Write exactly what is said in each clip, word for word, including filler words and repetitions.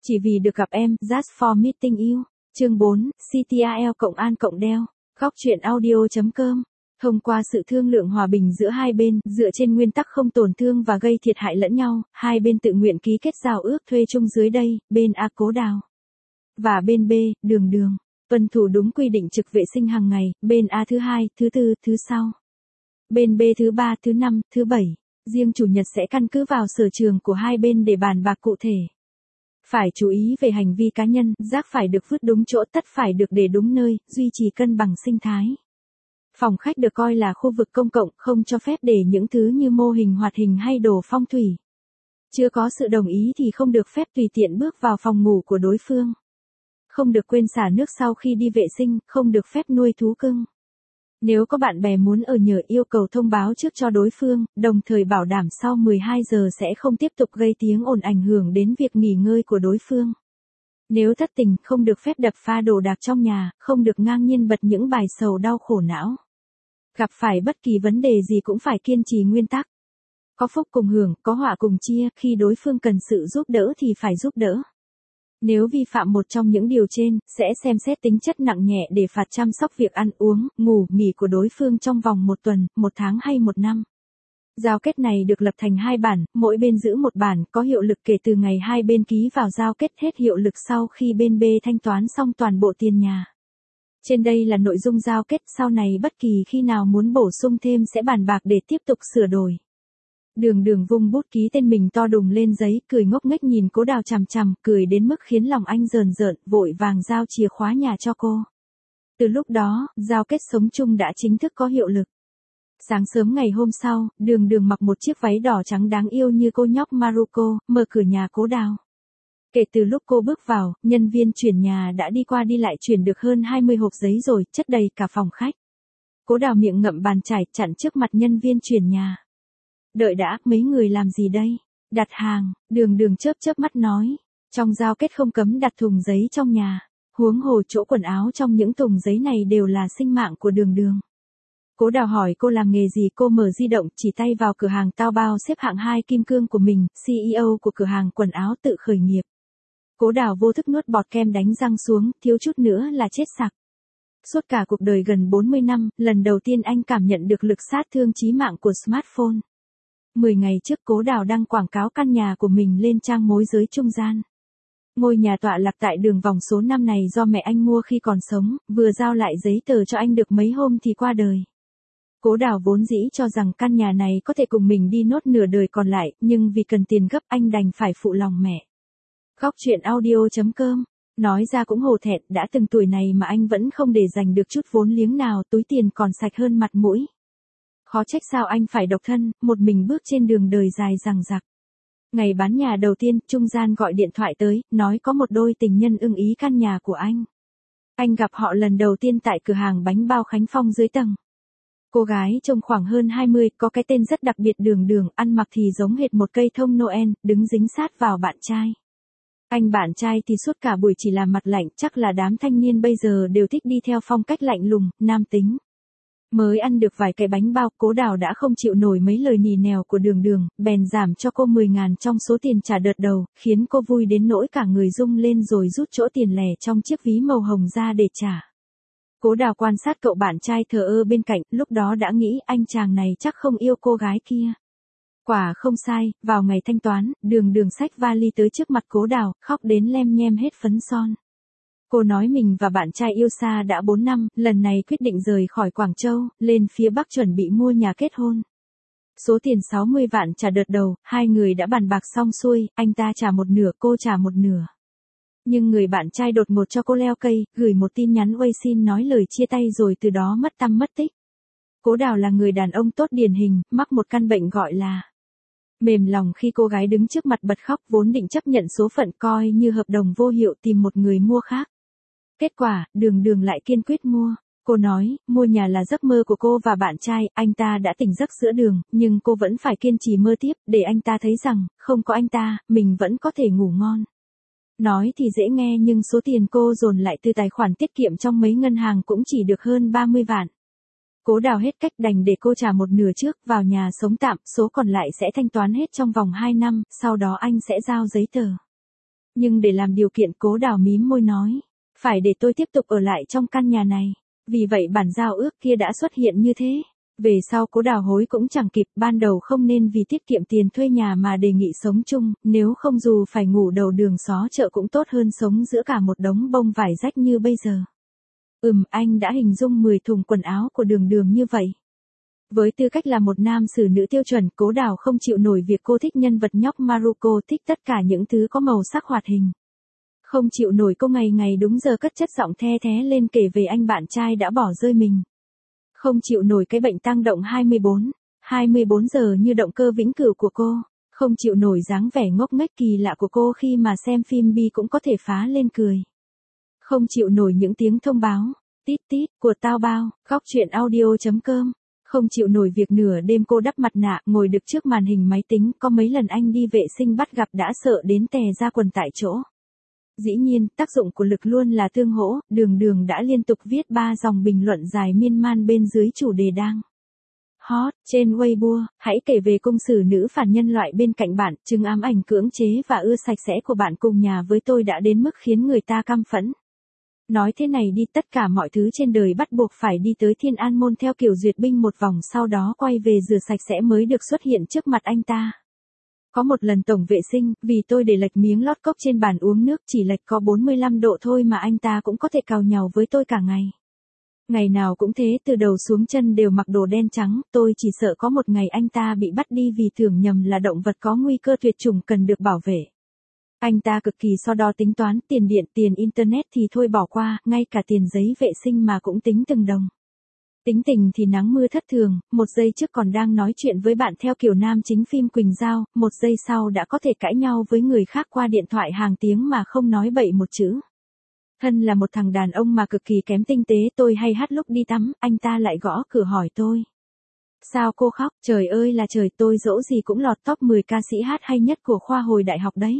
Chỉ vì được gặp em, just for meeting you. Chương bốn, xê tê a lờ cộng An cộng Dell. Góc truyện audio chấm com. Thông qua sự thương lượng hòa bình giữa hai bên, dựa trên nguyên tắc không tổn thương và gây thiệt hại lẫn nhau, hai bên tự nguyện ký kết giao ước thuê chung dưới đây, bên A Cố Đào và bên B, Đường Đường, tuân thủ đúng quy định trực vệ sinh hàng ngày, bên A thứ hai, thứ tư, thứ sau. Bên B thứ ba, thứ năm, thứ bảy. Riêng chủ nhật sẽ căn cứ vào sở trường của hai bên để bàn bạc cụ thể. Phải chú ý về hành vi cá nhân, rác phải được vứt đúng chỗ, tất phải được để đúng nơi, duy trì cân bằng sinh thái. Phòng khách được coi là khu vực công cộng, không cho phép để những thứ như mô hình hoạt hình hay đồ phong thủy. Chưa có sự đồng ý thì không được phép tùy tiện bước vào phòng ngủ của đối phương. Không được quên xả nước sau khi đi vệ sinh, không được phép nuôi thú cưng. Nếu có bạn bè muốn ở nhờ yêu cầu thông báo trước cho đối phương, đồng thời bảo đảm sau mười hai giờ sẽ không tiếp tục gây tiếng ồn ảnh hưởng đến việc nghỉ ngơi của đối phương. Nếu thất tình, không được phép đập phá đồ đạc trong nhà, không được ngang nhiên bật những bài sầu đau khổ não. Gặp phải bất kỳ vấn đề gì cũng phải kiên trì nguyên tắc. Có phúc cùng hưởng, có họa cùng chia, khi đối phương cần sự giúp đỡ thì phải giúp đỡ. Nếu vi phạm một trong những điều trên, sẽ xem xét tính chất nặng nhẹ để phạt chăm sóc việc ăn uống, ngủ, nghỉ của đối phương trong vòng một tuần, một tháng hay một năm. Giao kết này được lập thành hai bản, mỗi bên giữ một bản, có hiệu lực kể từ ngày hai bên ký vào giao kết, hết hiệu lực sau khi bên B thanh toán xong toàn bộ tiền nhà. Trên đây là nội dung giao kết, sau này bất kỳ khi nào muốn bổ sung thêm sẽ bàn bạc để tiếp tục sửa đổi. Đường Đường vung bút ký tên mình to đùng lên giấy, cười ngốc nghếch nhìn Cố Đào chằm chằm, cười đến mức khiến lòng anh rờn rợn, vội vàng giao chìa khóa nhà cho cô. Từ lúc đó, giao kết sống chung đã chính thức có hiệu lực. Sáng sớm ngày hôm sau, Đường Đường mặc một chiếc váy đỏ trắng đáng yêu như cô nhóc Maruko, mở cửa nhà Cố Đào. Kể từ lúc cô bước vào, nhân viên chuyển nhà đã đi qua đi lại chuyển được hơn hai mươi hộp giấy rồi, chất đầy cả phòng khách. Cố Đào miệng ngậm bàn chải, chặn trước mặt nhân viên chuyển nhà. Đợi đã, mấy người làm gì đây? Đặt hàng, Đường Đường chớp chớp mắt nói. Trong giao kết không cấm đặt thùng giấy trong nhà. Huống hồ chỗ quần áo trong những thùng giấy này đều là sinh mạng của Đường Đường. Cố Đào hỏi cô làm nghề gì, cô mở di động, chỉ tay vào cửa hàng Taobao xếp hạng hai kim cương của mình, xê e ô của cửa hàng quần áo tự khởi nghiệp. Cố Đào vô thức nuốt bọt kem đánh răng xuống, thiếu chút nữa là chết sặc. Suốt cả cuộc đời gần bốn mươi năm, lần đầu tiên anh cảm nhận được lực sát thương chí mạng của smartphone. mười ngày trước Cố Đào đăng quảng cáo căn nhà của mình lên trang môi giới trung gian. Ngôi nhà tọa lạc tại đường vòng số năm này do mẹ anh mua khi còn sống, vừa giao lại giấy tờ cho anh được mấy hôm thì qua đời. Cố Đào vốn dĩ cho rằng căn nhà này có thể cùng mình đi nốt nửa đời còn lại, nhưng vì cần tiền gấp anh đành phải phụ lòng mẹ. Góc truyện audio chấm com. Nói ra cũng hổ thẹn, đã từng tuổi này mà anh vẫn không để dành được chút vốn liếng nào, túi tiền còn sạch hơn mặt mũi. Khó trách sao anh phải độc thân, một mình bước trên đường đời dài dằng dặc. Ngày bán nhà đầu tiên, trung gian gọi điện thoại tới, nói có một đôi tình nhân ưng ý căn nhà của anh. Anh gặp họ lần đầu tiên tại cửa hàng bánh bao Khánh Phong dưới tầng. Cô gái trông khoảng hơn hai mươi, có cái tên rất đặc biệt Đường Đường, ăn mặc thì giống hệt một cây thông Noel, đứng dính sát vào bạn trai. Anh bạn trai thì suốt cả buổi chỉ làm mặt lạnh, chắc là đám thanh niên bây giờ đều thích đi theo phong cách lạnh lùng, nam tính. Mới ăn được vài cái bánh bao, Cố Đào đã không chịu nổi mấy lời nỉ nèo của Đường Đường, bèn giảm cho cô mười ngàn trong số tiền trả đợt đầu, khiến cô vui đến nỗi cả người rung lên rồi rút chỗ tiền lẻ trong chiếc ví màu hồng ra để trả. Cố Đào quan sát cậu bạn trai thờ ơ bên cạnh, lúc đó đã nghĩ anh chàng này chắc không yêu cô gái kia. Quả không sai, vào ngày thanh toán, Đường Đường xách vali tới trước mặt Cố Đào, khóc đến lem nhem hết phấn son. Cô nói mình và bạn trai yêu xa đã bốn năm, lần này quyết định rời khỏi Quảng Châu, lên phía Bắc chuẩn bị mua nhà kết hôn. Số tiền sáu mươi vạn trả đợt đầu, hai người đã bàn bạc xong xuôi, anh ta trả một nửa, cô trả một nửa. Nhưng người bạn trai đột ngột cho cô leo cây, gửi một tin nhắn uây xin nói lời chia tay rồi từ đó mất tăm mất tích. Cố Đào là người đàn ông tốt điển hình, mắc một căn bệnh gọi là mềm lòng khi cô gái đứng trước mặt bật khóc, vốn định chấp nhận số phận coi như hợp đồng vô hiệu tìm một người mua khác. Kết quả, Đường Đường lại kiên quyết mua. Cô nói, mua nhà là giấc mơ của cô và bạn trai, anh ta đã tỉnh giấc giữa đường, nhưng cô vẫn phải kiên trì mơ tiếp, để anh ta thấy rằng, không có anh ta, mình vẫn có thể ngủ ngon. Nói thì dễ nghe nhưng số tiền cô dồn lại từ tài khoản tiết kiệm trong mấy ngân hàng cũng chỉ được hơn ba mươi vạn. Cố Đào hết cách đành để cô trả một nửa trước, vào nhà sống tạm, số còn lại sẽ thanh toán hết trong vòng hai năm, sau đó anh sẽ giao giấy tờ. Nhưng để làm điều kiện, Cố Đào mím môi nói, phải để tôi tiếp tục ở lại trong căn nhà này. Vì vậy bản giao ước kia đã xuất hiện như thế. Về sau Cố Đào hối cũng chẳng kịp, ban đầu không nên vì tiết kiệm tiền thuê nhà mà đề nghị sống chung, nếu không dù phải ngủ đầu đường xó chợ cũng tốt hơn sống giữa cả một đống bông vải rách như bây giờ. Ừm, anh đã hình dung mười thùng quần áo của Đường Đường như vậy. Với tư cách là một nam xử nữ tiêu chuẩn, Cố Đào không chịu nổi việc cô thích nhân vật nhóc Maruko, thích tất cả những thứ có màu sắc hoạt hình. Không chịu nổi cô ngày ngày đúng giờ cất chất giọng the thé lên kể về anh bạn trai đã bỏ rơi mình. Không chịu nổi cái bệnh tăng động hai mươi bốn, hai mươi bốn giờ như động cơ vĩnh cửu của cô. Không chịu nổi dáng vẻ ngốc nghếch kỳ lạ của cô khi mà xem phim bi cũng có thể phá lên cười. Không chịu nổi những tiếng thông báo, tít tít, của tao bao, góc chuyện audio chấm com. Không chịu nổi việc nửa đêm cô đắp mặt nạ, ngồi đực trước màn hình máy tính, có mấy lần anh đi vệ sinh bắt gặp đã sợ đến tè ra quần tại chỗ. Dĩ nhiên, tác dụng của lực luôn là tương hỗ, Đường Đường đã liên tục viết ba dòng bình luận dài miên man bên dưới chủ đề đang hot trên Weibo, hãy kể về công xử nữ phản nhân loại bên cạnh bạn, chứng ám ảnh cưỡng chế và ưa sạch sẽ của bạn cùng nhà với tôi đã đến mức khiến người ta căm phẫn. Nói thế này đi, tất cả mọi thứ trên đời bắt buộc phải đi tới Thiên An Môn theo kiểu duyệt binh một vòng, sau đó quay về rửa sạch sẽ mới được xuất hiện trước mặt anh ta. Có một lần tổng vệ sinh, vì tôi để lệch miếng lót cốc trên bàn uống nước, chỉ lệch có bốn mươi lăm độ thôi mà anh ta cũng có thể càu nhàu với tôi cả ngày. Ngày nào cũng thế, từ đầu xuống chân đều mặc đồ đen trắng, tôi chỉ sợ có một ngày anh ta bị bắt đi vì tưởng nhầm là động vật có nguy cơ tuyệt chủng cần được bảo vệ. Anh ta cực kỳ so đo tính toán, tiền điện, tiền internet thì thôi bỏ qua, ngay cả tiền giấy vệ sinh mà cũng tính từng đồng. Tính tình thì nắng mưa thất thường, một giây trước còn đang nói chuyện với bạn theo kiểu nam chính phim Quỳnh Giao, một giây sau đã có thể cãi nhau với người khác qua điện thoại hàng tiếng mà không nói bậy một chữ. Thân là một thằng đàn ông mà cực kỳ kém tinh tế, tôi hay hát lúc đi tắm, anh ta lại gõ cửa hỏi tôi. Sao cô khóc? Trời ơi là trời, tôi dỗ gì cũng lọt top mười ca sĩ hát hay nhất của khoa hồi đại học đấy.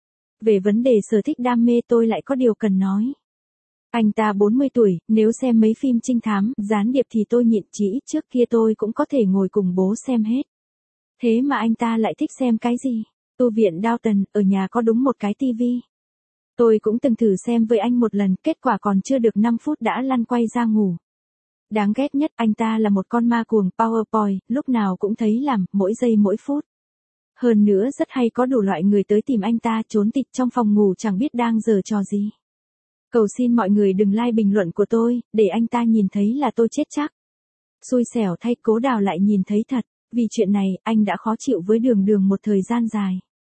Về vấn đề sở thích đam mê tôi lại có điều cần nói. Anh ta bốn mươi tuổi, nếu xem mấy phim trinh thám, gián điệp thì tôi nhịn, chỉ ít trước kia tôi cũng có thể ngồi cùng bố xem hết. Thế mà anh ta lại thích xem cái gì? Tu viện Downton, ở nhà có đúng một cái tivi. Tôi cũng từng thử xem với anh một lần, kết quả còn chưa được năm phút đã lăn quay ra ngủ. Đáng ghét nhất, anh ta là một con ma cuồng PowerPoint, lúc nào cũng thấy làm, mỗi giây mỗi phút. Hơn nữa rất hay có đủ loại người tới tìm anh ta trốn tịch trong phòng ngủ chẳng biết đang giở trò gì. Cầu xin mọi người đừng like bình luận của tôi, để anh ta nhìn thấy là tôi chết chắc. Xui xẻo thay, Cố Đào lại nhìn thấy thật, vì chuyện này, anh đã khó chịu với Đường Đường một thời gian dài.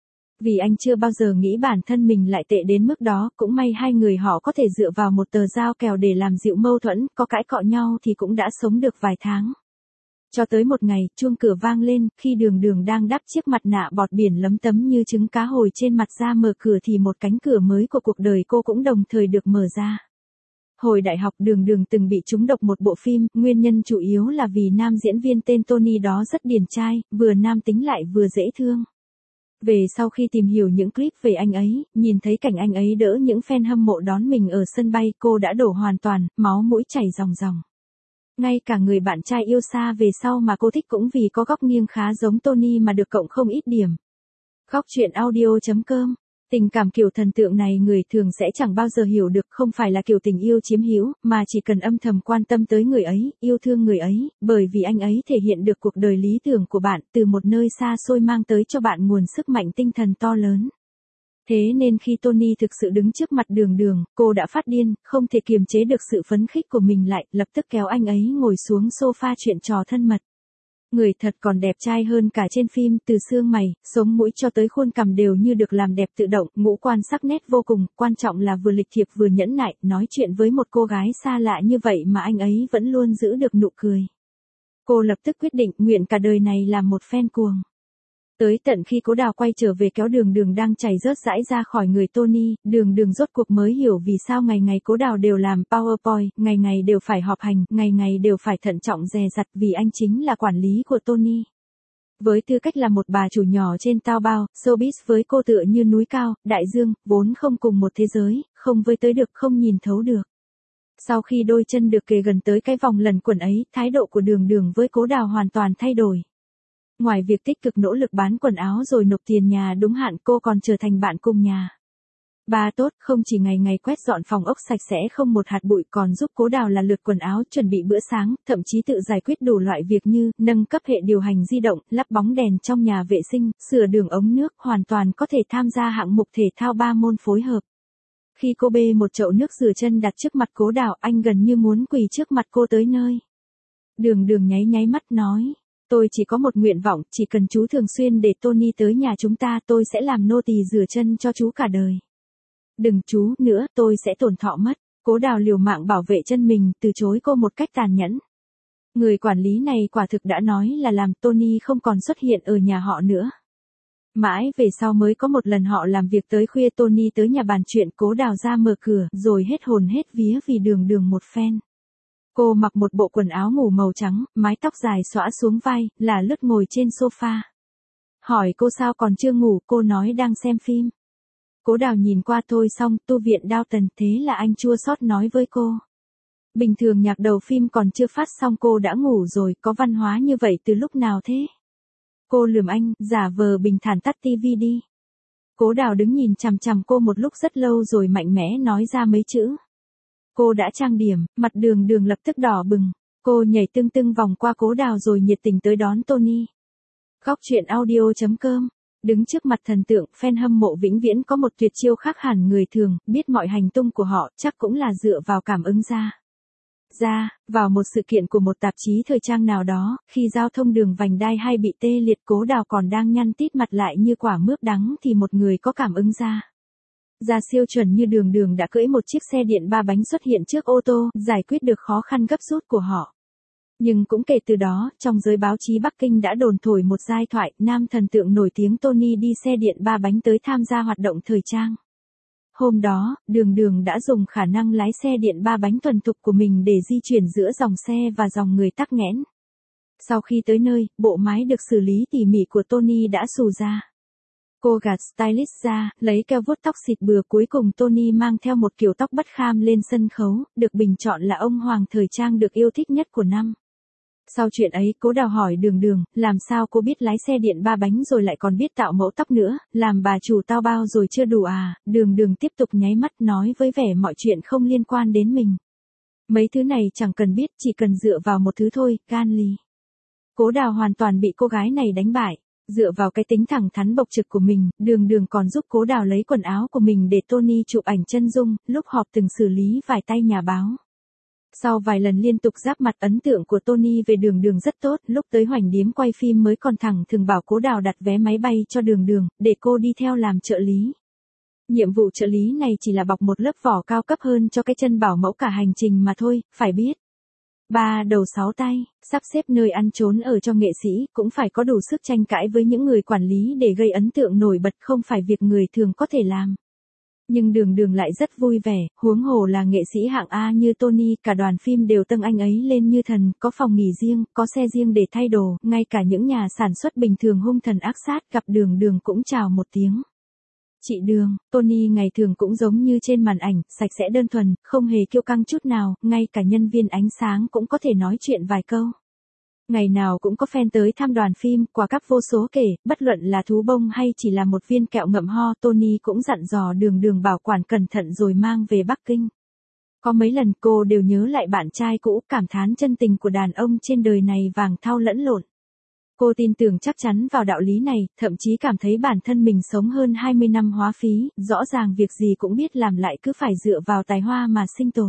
Vì anh chưa bao giờ nghĩ bản thân mình lại tệ đến mức đó, cũng may hai người họ có thể dựa vào một tờ dao kèo để làm dịu mâu thuẫn, có cãi cọ nhau thì cũng đã sống được vài tháng. Cho tới một ngày, chuông cửa vang lên, khi Đường Đường đang đắp chiếc mặt nạ bọt biển lấm tấm như trứng cá hồi trên mặt ra mở cửa thì một cánh cửa mới của cuộc đời cô cũng đồng thời được mở ra. Hồi đại học, Đường Đường từng bị trúng độc một bộ phim, nguyên nhân chủ yếu là vì nam diễn viên tên Tony đó rất điển trai, vừa nam tính lại vừa dễ thương. Về sau khi tìm hiểu những clip về anh ấy, nhìn thấy cảnh anh ấy đỡ những fan hâm mộ đón mình ở sân bay, cô đã đổ hoàn toàn, máu mũi chảy ròng ròng. Ngay cả người bạn trai yêu xa về sau mà cô thích cũng vì có góc nghiêng khá giống Tony mà được cộng không ít điểm. Góc chuyện audio chấm com. Tình cảm kiểu thần tượng này người thường sẽ chẳng bao giờ hiểu được, không phải là kiểu tình yêu chiếm hữu, mà chỉ cần âm thầm quan tâm tới người ấy, yêu thương người ấy, bởi vì anh ấy thể hiện được cuộc đời lý tưởng của bạn, từ một nơi xa xôi mang tới cho bạn nguồn sức mạnh tinh thần to lớn. Thế nên khi Tony thực sự đứng trước mặt Đường Đường, cô đã phát điên, không thể kiềm chế được sự phấn khích của mình lại, lập tức kéo anh ấy ngồi xuống sofa chuyện trò thân mật. Người thật còn đẹp trai hơn cả trên phim, từ xương mày, sống mũi cho tới khuôn cằm đều như được làm đẹp tự động, ngũ quan sắc nét vô cùng, quan trọng là vừa lịch thiệp vừa nhẫn nại, nói chuyện với một cô gái xa lạ như vậy mà anh ấy vẫn luôn giữ được nụ cười. Cô lập tức quyết định nguyện cả đời này làm một fan cuồng. Tới tận khi Cố Đào quay trở về kéo Đường Đường đang chảy rớt rãi ra khỏi người Tony, Đường Đường rốt cuộc mới hiểu vì sao ngày ngày Cố Đào đều làm PowerPoint, ngày ngày đều phải họp hành, ngày ngày đều phải thận trọng dè dặt vì anh chính là quản lý của Tony. Với tư cách là một bà chủ nhỏ trên Taobao, showbiz với cô tựa như núi cao, đại dương, vốn không cùng một thế giới, không với tới được, không nhìn thấu được. Sau khi đôi chân được kề gần tới cái vòng lần quần ấy, thái độ của Đường Đường với Cố Đào hoàn toàn thay đổi. Ngoài việc tích cực nỗ lực bán quần áo rồi nộp tiền nhà đúng hạn, cô còn trở thành bạn cùng nhà. Ba tốt, không chỉ ngày ngày quét dọn phòng ốc sạch sẽ không một hạt bụi còn giúp Cố Đào là lượt quần áo, chuẩn bị bữa sáng, thậm chí tự giải quyết đủ loại việc như nâng cấp hệ điều hành di động, lắp bóng đèn trong nhà vệ sinh, sửa đường ống nước, hoàn toàn có thể tham gia hạng mục thể thao ba môn phối hợp. Khi cô bê một chậu nước rửa chân đặt trước mặt Cố Đào, anh gần như muốn quỳ trước mặt cô tới nơi. Đường Đường nháy nháy mắt nói, tôi chỉ có một nguyện vọng, chỉ cần chú thường xuyên để Tony tới nhà chúng ta, tôi sẽ làm nô tỳ rửa chân cho chú cả đời. Đừng chú nữa, tôi sẽ tổn thọ mất. Cố Đào liều mạng bảo vệ chân mình, từ chối cô một cách tàn nhẫn. Người quản lý này quả thực đã nói là làm Tony không còn xuất hiện ở nhà họ nữa. Mãi về sau mới có một lần họ làm việc tới khuya, Tony tới nhà bàn chuyện, Cố Đào ra mở cửa, rồi hết hồn hết vía vì Đường Đường một phen. Cô mặc một bộ quần áo ngủ màu trắng, mái tóc dài xõa xuống vai, là lướt ngồi trên sofa. Hỏi cô sao còn chưa ngủ, cô nói đang xem phim. Cố Đào nhìn qua, thôi xong, tu viện Downton, thế là anh chua xót nói với cô. Bình thường nhạc đầu phim còn chưa phát xong cô đã ngủ rồi, có văn hóa như vậy từ lúc nào thế? Cô lườm anh, giả vờ bình thản tắt tivi đi. Cố Đào đứng nhìn chằm chằm cô một lúc rất lâu rồi mạnh mẽ nói ra mấy chữ. Cô đã trang điểm, mặt Đường Đường lập tức đỏ bừng. Cô nhảy tưng tưng vòng qua Cố Đào rồi nhiệt tình tới đón Tony. Góc truyện audio chấm com. Đứng trước mặt thần tượng, fan hâm mộ vĩnh viễn có một tuyệt chiêu khác hẳn người thường, biết mọi hành tung của họ, chắc cũng là dựa vào cảm ứng ra. Ra, vào một sự kiện của một tạp chí thời trang nào đó, khi giao thông đường vành đai hai bị tê liệt, Cố Đào còn đang nhăn tít mặt lại như quả mướp đắng thì một người có cảm ứng ra. Ra siêu chuẩn như Đường Đường đã cưỡi một chiếc xe điện ba bánh xuất hiện trước ô tô, giải quyết được khó khăn gấp rút của họ. Nhưng cũng kể từ đó, trong giới báo chí Bắc Kinh đã đồn thổi một giai thoại, nam thần tượng nổi tiếng Tony đi xe điện ba bánh tới tham gia hoạt động thời trang. Hôm đó, Đường Đường đã dùng khả năng lái xe điện ba bánh thuần thục của mình để di chuyển giữa dòng xe và dòng người tắc nghẽn. Sau khi tới nơi, bộ máy được xử lý tỉ mỉ của Tony đã xù ra. Cô gạt stylist ra, lấy keo vuốt tóc xịt bừa, cuối cùng Tony mang theo một kiểu tóc bất kham lên sân khấu, được bình chọn là ông hoàng thời trang được yêu thích nhất của năm. Sau chuyện ấy, Cố Đào hỏi Đường Đường, làm sao cô biết lái xe điện ba bánh rồi lại còn biết tạo mẫu tóc nữa, làm bà chủ tao bao rồi chưa đủ à? Đường Đường tiếp tục nháy mắt nói với vẻ mọi chuyện không liên quan đến mình. Mấy thứ này chẳng cần biết, chỉ cần dựa vào một thứ thôi, gan lì. Cố Đào hoàn toàn bị cô gái này đánh bại. Dựa vào cái tính thẳng thắn bộc trực của mình, Đường Đường còn giúp Cố Đào lấy quần áo của mình để Tony chụp ảnh chân dung, lúc họp từng xử lý vài tay nhà báo. Sau vài lần liên tục giáp mặt, ấn tượng của Tony về Đường Đường rất tốt, lúc tới Hoành Điếm quay phim mới còn thẳng thường bảo Cố Đào đặt vé máy bay cho Đường Đường, để cô đi theo làm trợ lý. Nhiệm vụ trợ lý này chỉ là bọc một lớp vỏ cao cấp hơn cho cái chân bảo mẫu cả hành trình mà thôi, phải biết. Ba đầu sáu tay, sắp xếp nơi ăn trốn ở cho nghệ sĩ, cũng phải có đủ sức tranh cãi với những người quản lý để gây ấn tượng nổi bật, không phải việc người thường có thể làm. Nhưng Đường Đường lại rất vui vẻ, huống hồ là nghệ sĩ hạng A như Tony, cả đoàn phim đều tâng anh ấy lên như thần, có phòng nghỉ riêng, có xe riêng để thay đồ, ngay cả những nhà sản xuất bình thường hung thần ác sát gặp Đường Đường cũng chào một tiếng. Chị Đường, Tony ngày thường cũng giống như trên màn ảnh, sạch sẽ đơn thuần, không hề kiêu căng chút nào, ngay cả nhân viên ánh sáng cũng có thể nói chuyện vài câu. Ngày nào cũng có fan tới thăm đoàn phim, quà cáp vô số kể, bất luận là thú bông hay chỉ là một viên kẹo ngậm ho, Tony cũng dặn dò Đường Đường bảo quản cẩn thận rồi mang về Bắc Kinh. Có mấy lần cô đều nhớ lại bạn trai cũ, cảm thán chân tình của đàn ông trên đời này vàng thau lẫn lộn. Cô tin tưởng chắc chắn vào đạo lý này, thậm chí cảm thấy bản thân mình sống hơn hai mươi năm hóa phí, rõ ràng việc gì cũng biết làm lại cứ phải dựa vào tài hoa mà sinh tồn.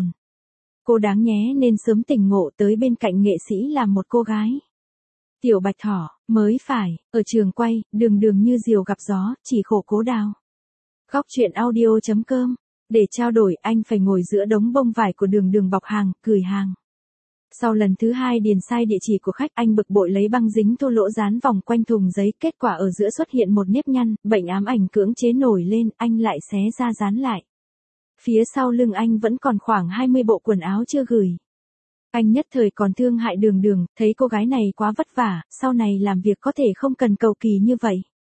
Cô đáng nhé nên sớm tỉnh ngộ tới bên cạnh nghệ sĩ làm một cô gái. Tiểu Bạch Thỏ, mới phải, ở trường quay, Đường Đường như diều gặp gió, chỉ khổ Cố Đào. Góc truyện audio chấm com, để trao đổi anh phải ngồi giữa đống bông vải của Đường Đường bọc hàng, cười hàng. Sau lần thứ hai điền sai địa chỉ của khách, anh bực bội lấy băng dính thô lỗ dán vòng quanh thùng giấy, kết quả ở giữa xuất hiện một nếp nhăn, bệnh ám ảnh cưỡng chế nổi lên, anh lại xé ra dán lại. Phía sau lưng anh vẫn còn khoảng hai mươi bộ quần áo chưa gửi. Anh nhất thời còn thương hại Đường Đường, thấy cô gái này quá vất vả, sau này làm việc có thể không cần cầu kỳ như vậy.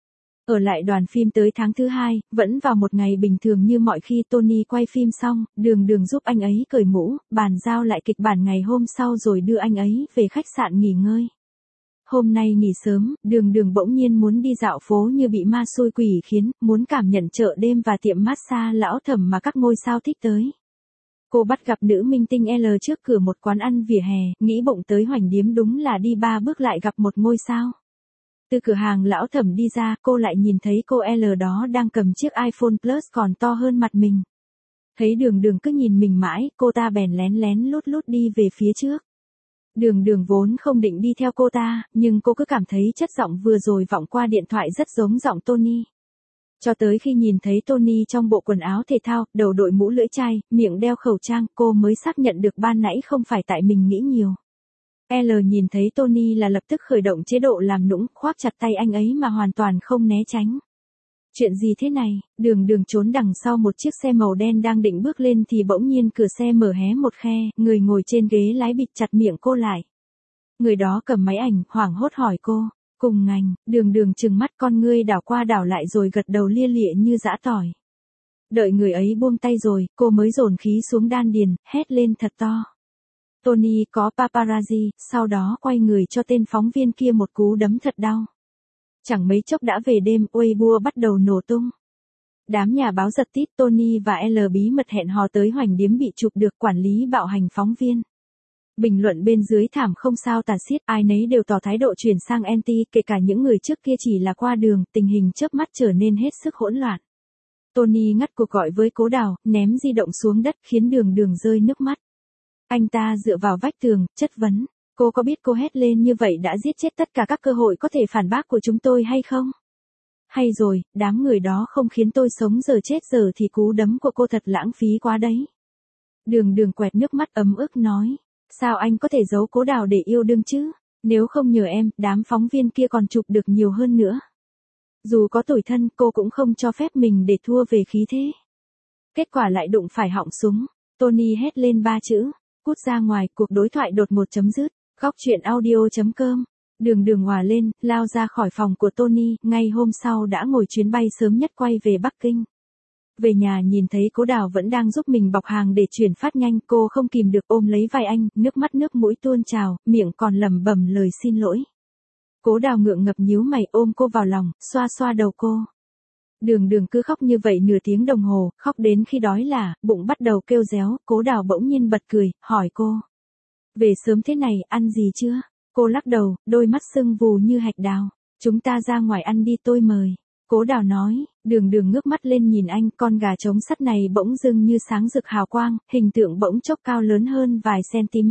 Ở lại đoàn phim tới tháng thứ hai, vẫn vào một ngày bình thường như mọi khi, Tony quay phim xong, Đường Đường giúp anh ấy cởi mũ, bàn giao lại kịch bản ngày hôm sau rồi đưa anh ấy về khách sạn nghỉ ngơi. Hôm nay nghỉ sớm, đường đường bỗng nhiên muốn đi dạo phố như bị ma xui quỷ khiến, muốn cảm nhận chợ đêm và tiệm massage lão thẩm mà các ngôi sao thích tới. Cô bắt gặp nữ minh tinh L trước cửa một quán ăn vỉa hè, nghĩ bụng tới Hoành Điếm đúng là đi ba bước lại gặp một ngôi sao. Từ cửa hàng lão thẩm đi ra, cô lại nhìn thấy cô L đó đang cầm chiếc iPhone Plus còn to hơn mặt mình. Thấy đường đường cứ nhìn mình mãi, cô ta bèn lén lén lút lút đi về phía trước. Đường đường vốn không định đi theo cô ta, nhưng cô cứ cảm thấy chất giọng vừa rồi vọng qua điện thoại rất giống giọng Tony. Cho tới khi nhìn thấy Tony trong bộ quần áo thể thao, đầu đội mũ lưỡi chai, miệng đeo khẩu trang, cô mới xác nhận được ban nãy không phải tại mình nghĩ nhiều. L nhìn thấy Tony là lập tức khởi động chế độ làm nũng, khoác chặt tay anh ấy mà hoàn toàn không né tránh. Chuyện gì thế này? Đường đường trốn đằng sau một chiếc xe màu đen đang định bước lên thì bỗng nhiên cửa xe mở hé một khe, người ngồi trên ghế lái bịt chặt miệng cô lại. Người đó cầm máy ảnh, hoảng hốt hỏi cô, cùng ngành, đường đường trừng mắt con ngươi đảo qua đảo lại rồi gật đầu lia lịa như giã tỏi. Đợi người ấy buông tay rồi, cô mới dồn khí xuống đan điền, hét lên thật to. Tony có paparazzi, sau đó quay người cho tên phóng viên kia một cú đấm thật đau. Chẳng mấy chốc đã về đêm, Weibo bắt đầu nổ tung. Đám nhà báo giật tít Tony và L bí mật hẹn hò tới Hoành Điếm bị chụp được quản lý bạo hành phóng viên. Bình luận bên dưới thảm không sao tả xiết, ai nấy đều tỏ thái độ chuyển sang anti, kể cả những người trước kia chỉ là qua đường, tình hình chớp mắt trở nên hết sức hỗn loạn. Tony ngắt cuộc gọi với Cố Đào, ném di động xuống đất khiến đường đường rơi nước mắt. Anh ta dựa vào vách tường, chất vấn. Cô có biết cô hét lên như vậy đã giết chết tất cả các cơ hội có thể phản bác của chúng tôi hay không? Hay rồi, đám người đó không khiến tôi sống giờ chết giờ thì cú đấm của cô thật lãng phí quá đấy. Đường đường quẹt nước mắt ấm ức nói. Sao anh có thể giấu Cố Đào để yêu đương chứ? Nếu không nhờ em, đám phóng viên kia còn chụp được nhiều hơn nữa. Dù có tủi thân, cô cũng không cho phép mình để thua về khí thế. Kết quả lại đụng phải họng súng. Tony hét lên ba chữ. Cút ra ngoài, cuộc đối thoại đột ngột chấm dứt. Góc truyện audio chấm com. Đường đường hòa lên, lao ra khỏi phòng của Tony, ngay hôm sau đã ngồi chuyến bay sớm nhất quay về Bắc Kinh. Về nhà nhìn thấy Cố Đào vẫn đang giúp mình bọc hàng để chuyển phát nhanh, cô không kìm được ôm lấy vai anh, nước mắt nước mũi tuôn trào, miệng còn lẩm bẩm lời xin lỗi. Cố Đào ngượng ngập nhíu mày ôm cô vào lòng, xoa xoa đầu cô. Đường đường cứ khóc như vậy nửa tiếng đồng hồ, khóc đến khi đói là, bụng bắt đầu kêu réo, Cố Đào bỗng nhiên bật cười, hỏi cô. Về sớm thế này, ăn gì chưa? Cô lắc đầu, đôi mắt sưng vù như hạch đào. Chúng ta ra ngoài ăn đi tôi mời. Cố Đào nói, đường đường ngước mắt lên nhìn anh, con gà trống sắt này bỗng dưng như sáng rực hào quang, hình tượng bỗng chốc cao lớn hơn vài cm.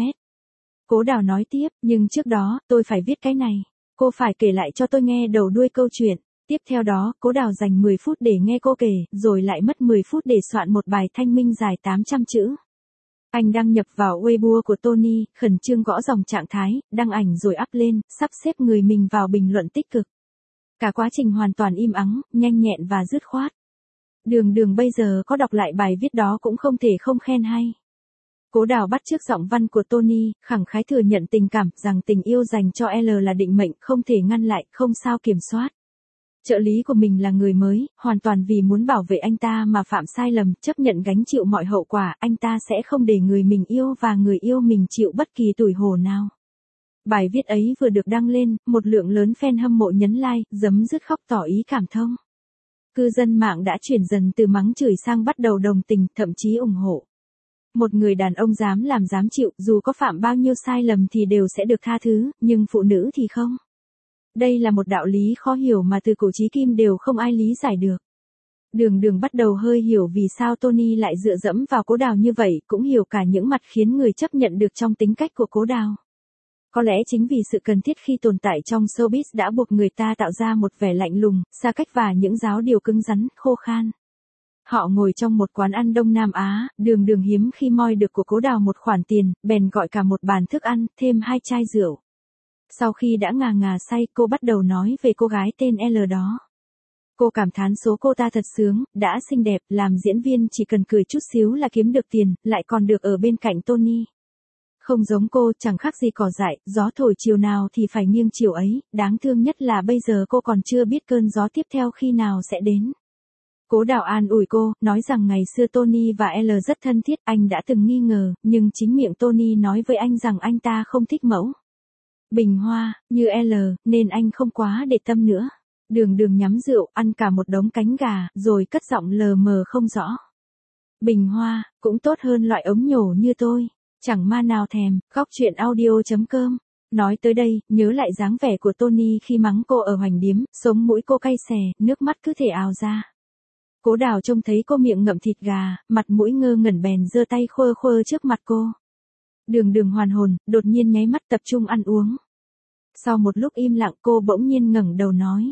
Cố Đào nói tiếp, nhưng trước đó, tôi phải viết cái này. Cô phải kể lại cho tôi nghe đầu đuôi câu chuyện. Tiếp theo đó, Cố Đào dành mười phút để nghe cô kể, rồi lại mất mười phút để soạn một bài thanh minh dài tám trăm chữ. Anh đăng nhập vào Weibo của Tony, khẩn trương gõ dòng trạng thái, đăng ảnh rồi up lên, sắp xếp người mình vào bình luận tích cực. Cả quá trình hoàn toàn im ắng, nhanh nhẹn và dứt khoát. Đường đường bây giờ có đọc lại bài viết đó cũng không thể không khen hay. Cố Đào bắt chước giọng văn của Tony, khẳng khái thừa nhận tình cảm, rằng tình yêu dành cho L là định mệnh, không thể ngăn lại, không sao kiểm soát. Trợ lý của mình là người mới, hoàn toàn vì muốn bảo vệ anh ta mà phạm sai lầm, chấp nhận gánh chịu mọi hậu quả, anh ta sẽ không để người mình yêu và người yêu mình chịu bất kỳ tủi hổ nào. Bài viết ấy vừa được đăng lên, một lượng lớn fan hâm mộ nhấn like, giấm dứt khóc tỏ ý cảm thông. Cư dân mạng đã chuyển dần từ mắng chửi sang bắt đầu đồng tình, thậm chí ủng hộ. Một người đàn ông dám làm dám chịu, dù có phạm bao nhiêu sai lầm thì đều sẽ được tha thứ, nhưng phụ nữ thì không. Đây là một đạo lý khó hiểu mà từ cổ chí kim đều không ai lý giải được. Đường đường bắt đầu hơi hiểu vì sao Tony lại dựa dẫm vào Cố Đào như vậy, cũng hiểu cả những mặt khiến người chấp nhận được trong tính cách của Cố Đào. Có lẽ chính vì sự cần thiết khi tồn tại trong showbiz đã buộc người ta tạo ra một vẻ lạnh lùng, xa cách và những giáo điều cứng rắn, khô khan. Họ ngồi trong một quán ăn Đông Nam Á, đường đường hiếm khi moi được của Cố Đào một khoản tiền, bèn gọi cả một bàn thức ăn, thêm hai chai rượu. Sau khi đã ngà ngà say, cô bắt đầu nói về cô gái tên L đó. Cô cảm thán số cô ta thật sướng, đã xinh đẹp, làm diễn viên chỉ cần cười chút xíu là kiếm được tiền, lại còn được ở bên cạnh Tony. Không giống cô, chẳng khác gì cỏ dại, gió thổi chiều nào thì phải nghiêng chiều ấy, đáng thương nhất là bây giờ cô còn chưa biết cơn gió tiếp theo khi nào sẽ đến. Cố Đào an ủi cô, nói rằng ngày xưa Tony và L rất thân thiết, anh đã từng nghi ngờ, nhưng chính miệng Tony nói với anh rằng anh ta không thích mẫu. bình hoa, như L, nên anh không quá để tâm nữa. Đường đường nhắm rượu, ăn cả một đống cánh gà, rồi cất giọng lờ mờ không rõ. Bình hoa, cũng tốt hơn loại ống nhổ như tôi. Chẳng ma nào thèm, góc chuyện audio.com. Nói tới đây, nhớ lại dáng vẻ của Tony khi mắng cô ở Hoành Điếm, sống mũi cô cay xè, nước mắt cứ thể ào ra. Cố Đào trông thấy cô miệng ngậm thịt gà, mặt mũi ngơ ngẩn bèn giơ tay khua khua trước mặt cô. Đường đường hoàn hồn, đột nhiên nháy mắt tập trung ăn uống. Sau một lúc im lặng cô bỗng nhiên ngẩng đầu nói.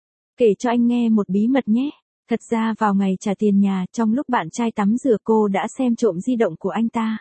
Kể cho anh nghe một bí mật nhé. Thật ra vào ngày trả tiền nhà, trong lúc bạn trai tắm rửa cô đã xem trộm di động của anh ta.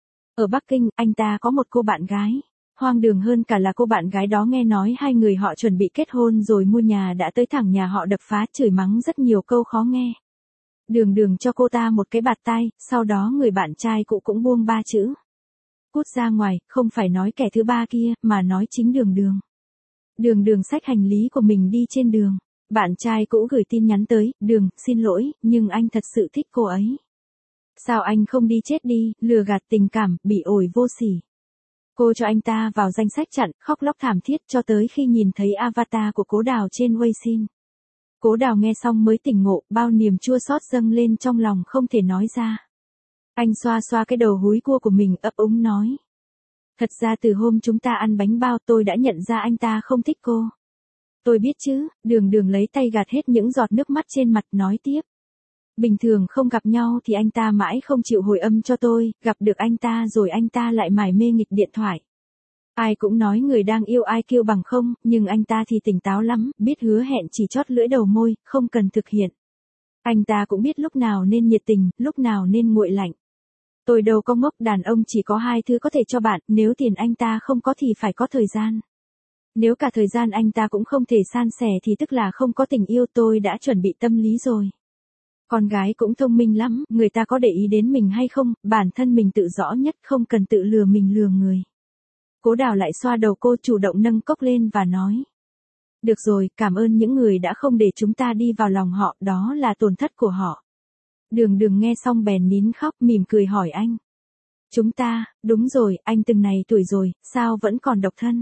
Ở Bắc Kinh, anh ta có một cô bạn gái. Hoang đường hơn cả là cô bạn gái đó nghe nói hai người họ chuẩn bị kết hôn rồi mua nhà đã tới thẳng nhà họ đập phá chửi mắng rất nhiều câu khó nghe. Đường đường cho cô ta một cái bạt tai, sau đó người bạn trai cũ cũng buông ba chữ. Cút ra ngoài, không phải nói kẻ thứ ba kia, mà nói chính đường đường. Đường đường xách hành lý của mình đi trên đường. Bạn trai cũ gửi tin nhắn tới, đường, xin lỗi, nhưng anh thật sự thích cô ấy. Sao anh không đi chết đi, lừa gạt tình cảm, bị ổi vô sỉ. Cô cho anh ta vào danh sách chặn, khóc lóc thảm thiết cho tới khi nhìn thấy avatar của Cố Đào trên Weixin. Cố Đào nghe xong mới tỉnh ngộ, bao niềm chua xót dâng lên trong lòng không thể nói ra. Anh xoa xoa cái đầu húi cua của mình ấp úng nói. Thật ra từ hôm chúng ta ăn bánh bao tôi đã nhận ra anh ta không thích cô. Tôi biết chứ, đường đường lấy tay gạt hết những giọt nước mắt trên mặt nói tiếp. Bình thường không gặp nhau thì anh ta mãi không chịu hồi âm cho tôi, gặp được anh ta rồi anh ta lại mải mê nghịch điện thoại. Ai cũng nói người đang yêu ai kêu bằng không, nhưng anh ta thì tỉnh táo lắm, biết hứa hẹn chỉ chót lưỡi đầu môi, không cần thực hiện. Anh ta cũng biết lúc nào nên nhiệt tình, lúc nào nên nguội lạnh. Tôi đâu có ngốc, đàn ông chỉ có hai thứ có thể cho bạn, nếu tiền anh ta không có thì phải có thời gian. Nếu cả thời gian anh ta cũng không thể san sẻ thì tức là không có tình yêu, tôi đã chuẩn bị tâm lý rồi. Con gái cũng thông minh lắm, người ta có để ý đến mình hay không, bản thân mình tự rõ nhất, không cần tự lừa mình lừa người. Cố Đào lại xoa đầu cô, chủ động nâng cốc lên và nói. Được rồi, cảm ơn những người đã không để chúng ta đi vào lòng họ, đó là tổn thất của họ. Đường đường nghe xong bèn nín khóc, mỉm cười hỏi anh. Chúng ta, đúng rồi, anh từng này tuổi rồi, sao vẫn còn độc thân?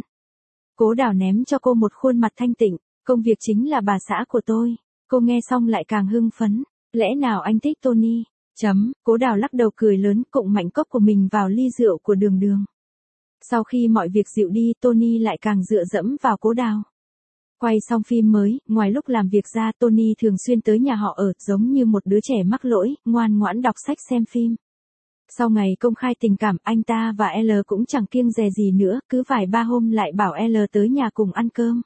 Cố Đào ném cho cô một khuôn mặt thanh tịnh, công việc chính là bà xã của tôi. Cô nghe xong lại càng hưng phấn. Lẽ nào anh thích Tony? Chấm, Cố Đào lắc đầu cười lớn, cụng mạnh cốc của mình vào ly rượu của đường đường. Sau khi mọi việc dịu đi, Tony lại càng dựa dẫm vào Cố Đào. Quay xong phim mới, ngoài lúc làm việc ra, Tony thường xuyên tới nhà họ ở, giống như một đứa trẻ mắc lỗi, ngoan ngoãn đọc sách xem phim. Sau ngày công khai tình cảm, anh ta và L cũng chẳng kiêng dè gì nữa, cứ vài ba hôm lại bảo L tới nhà cùng ăn cơm.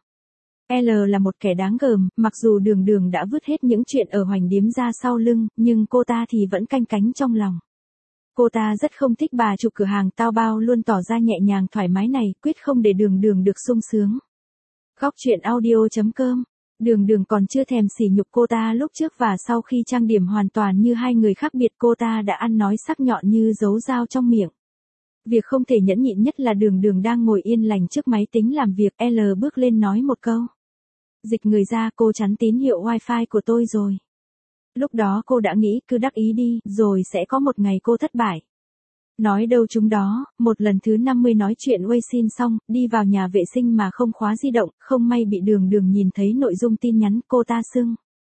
L là một kẻ đáng gờm, mặc dù đường đường đã vứt hết những chuyện ở Hoành Điếm ra sau lưng, nhưng cô ta thì vẫn canh cánh trong lòng. Cô ta rất không thích bà chủ cửa hàng tao bao luôn tỏ ra nhẹ nhàng thoải mái này, quyết không để đường đường được sung sướng. Góc chuyện audio.com. Đường đường còn chưa thèm sỉ nhục cô ta lúc trước và sau khi trang điểm hoàn toàn như hai người khác biệt, cô ta đã ăn nói sắc nhọn như dấu dao trong miệng. Việc không thể nhẫn nhịn nhất là đường đường đang ngồi yên lành trước máy tính làm việc, L bước lên nói một câu. Dịch người ra, cô chắn tín hiệu wifi của tôi rồi. Lúc đó cô đã nghĩ cứ đắc ý đi, rồi sẽ có một ngày cô thất bại. Nói đâu chúng đó, một lần thứ năm mươi nói chuyện Weixin xong, đi vào nhà vệ sinh mà không khóa di động, không may bị đường đường nhìn thấy nội dung tin nhắn, cô ta xưng.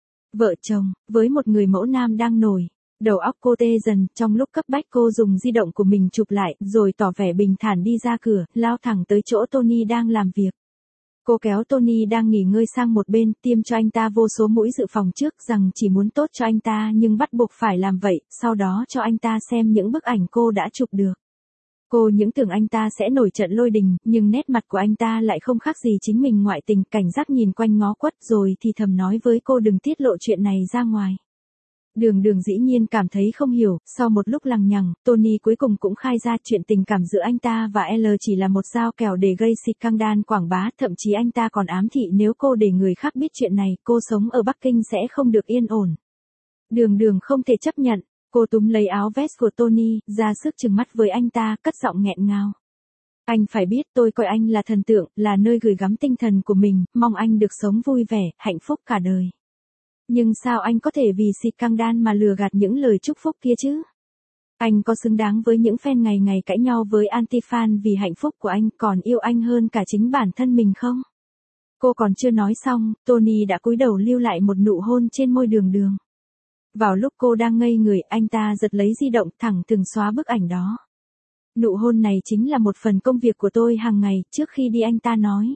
Vợ chồng, với một người mẫu nam đang nổi. Đầu óc cô tê dần, trong lúc cấp bách cô dùng di động của mình chụp lại, rồi tỏ vẻ bình thản đi ra cửa, lao thẳng tới chỗ Tony đang làm việc. Cô kéo Tony đang nghỉ ngơi sang một bên, tiêm cho anh ta vô số mũi dự phòng trước, rằng chỉ muốn tốt cho anh ta nhưng bắt buộc phải làm vậy, sau đó cho anh ta xem những bức ảnh cô đã chụp được. Cô những tưởng anh ta sẽ nổi trận lôi đình, nhưng nét mặt của anh ta lại không khác gì chính mình ngoại tình, cảnh giác nhìn quanh ngó quất rồi thì thầm nói với cô đừng tiết lộ chuyện này ra ngoài. Đường đường dĩ nhiên cảm thấy không hiểu, sau một lúc lằng nhằng, Tony cuối cùng cũng khai ra chuyện tình cảm giữa anh ta và L chỉ là một dao kèo để gây scandal quảng bá, thậm chí anh ta còn ám thị nếu cô để người khác biết chuyện này, cô sống ở Bắc Kinh sẽ không được yên ổn. Đường đường không thể chấp nhận, cô túm lấy áo vest của Tony, ra sức trừng mắt với anh ta, cất giọng nghẹn ngào. Anh phải biết tôi coi anh là thần tượng, là nơi gửi gắm tinh thần của mình, mong anh được sống vui vẻ, hạnh phúc cả đời. Nhưng sao anh có thể vì scandal mà lừa gạt những lời chúc phúc kia chứ? Anh có xứng đáng với những fan ngày ngày cãi nhau với anti-fan vì hạnh phúc của anh còn yêu anh hơn cả chính bản thân mình không? Cô còn chưa nói xong, Tony đã cúi đầu lưu lại một nụ hôn trên môi Đường Đường. Vào lúc cô đang ngây người, anh ta giật lấy di động thẳng thừng xóa bức ảnh đó. Nụ hôn này chính là một phần công việc của tôi hàng ngày, trước khi đi anh ta nói.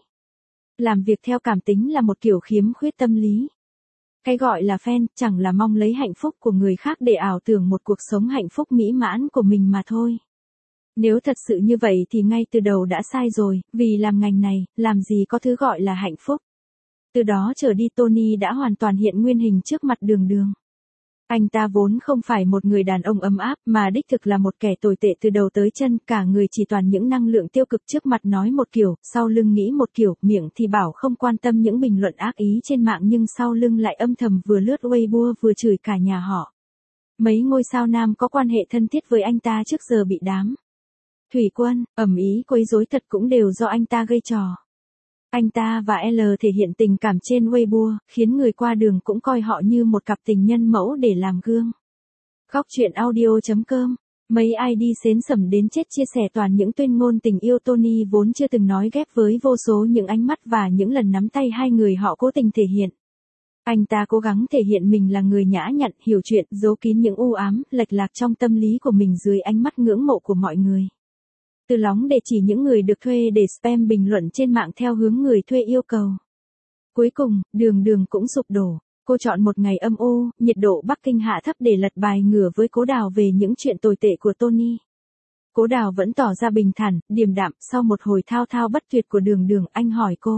Làm việc theo cảm tính là một kiểu khiếm khuyết tâm lý. Cái gọi là fan chẳng là mong lấy hạnh phúc của người khác để ảo tưởng một cuộc sống hạnh phúc mỹ mãn của mình mà thôi. Nếu thật sự như vậy thì ngay từ đầu đã sai rồi, vì làm ngành này, làm gì có thứ gọi là hạnh phúc. Từ đó trở đi Tony đã hoàn toàn hiện nguyên hình trước mặt Đường Đường. Anh ta vốn không phải một người đàn ông ấm áp mà đích thực là một kẻ tồi tệ từ đầu tới chân, cả người chỉ toàn những năng lượng tiêu cực, trước mặt nói một kiểu, sau lưng nghĩ một kiểu, miệng thì bảo không quan tâm những bình luận ác ý trên mạng nhưng sau lưng lại âm thầm vừa lướt Weibo vừa chửi cả nhà họ. Mấy ngôi sao nam có quan hệ thân thiết với anh ta trước giờ bị đám Thủy Quân, ầm ý quấy rối thật cũng đều do anh ta gây trò. Anh ta và L thể hiện tình cảm trên Weibo, khiến người qua đường cũng coi họ như một cặp tình nhân mẫu để làm gương. Góc truyện audio chấm com. Mấy i đê xến sẩm đến chết chia sẻ toàn những tuyên ngôn tình yêu Tony vốn chưa từng nói ghép với vô số những ánh mắt và những lần nắm tay hai người họ cố tình thể hiện. Anh ta cố gắng thể hiện mình là người nhã nhặn, hiểu chuyện, giấu kín những u ám, lệch lạc trong tâm lý của mình dưới ánh mắt ngưỡng mộ của mọi người. Từ lóng để chỉ những người được thuê để spam bình luận trên mạng theo hướng người thuê yêu cầu. Cuối cùng, Đường Đường cũng sụp đổ. Cô chọn một ngày âm u, nhiệt độ Bắc Kinh hạ thấp để lật bài ngửa với Cố Đào về những chuyện tồi tệ của Tony. Cố Đào vẫn tỏ ra bình thản, điềm đạm, sau một hồi thao thao bất tuyệt của Đường Đường, anh hỏi cô.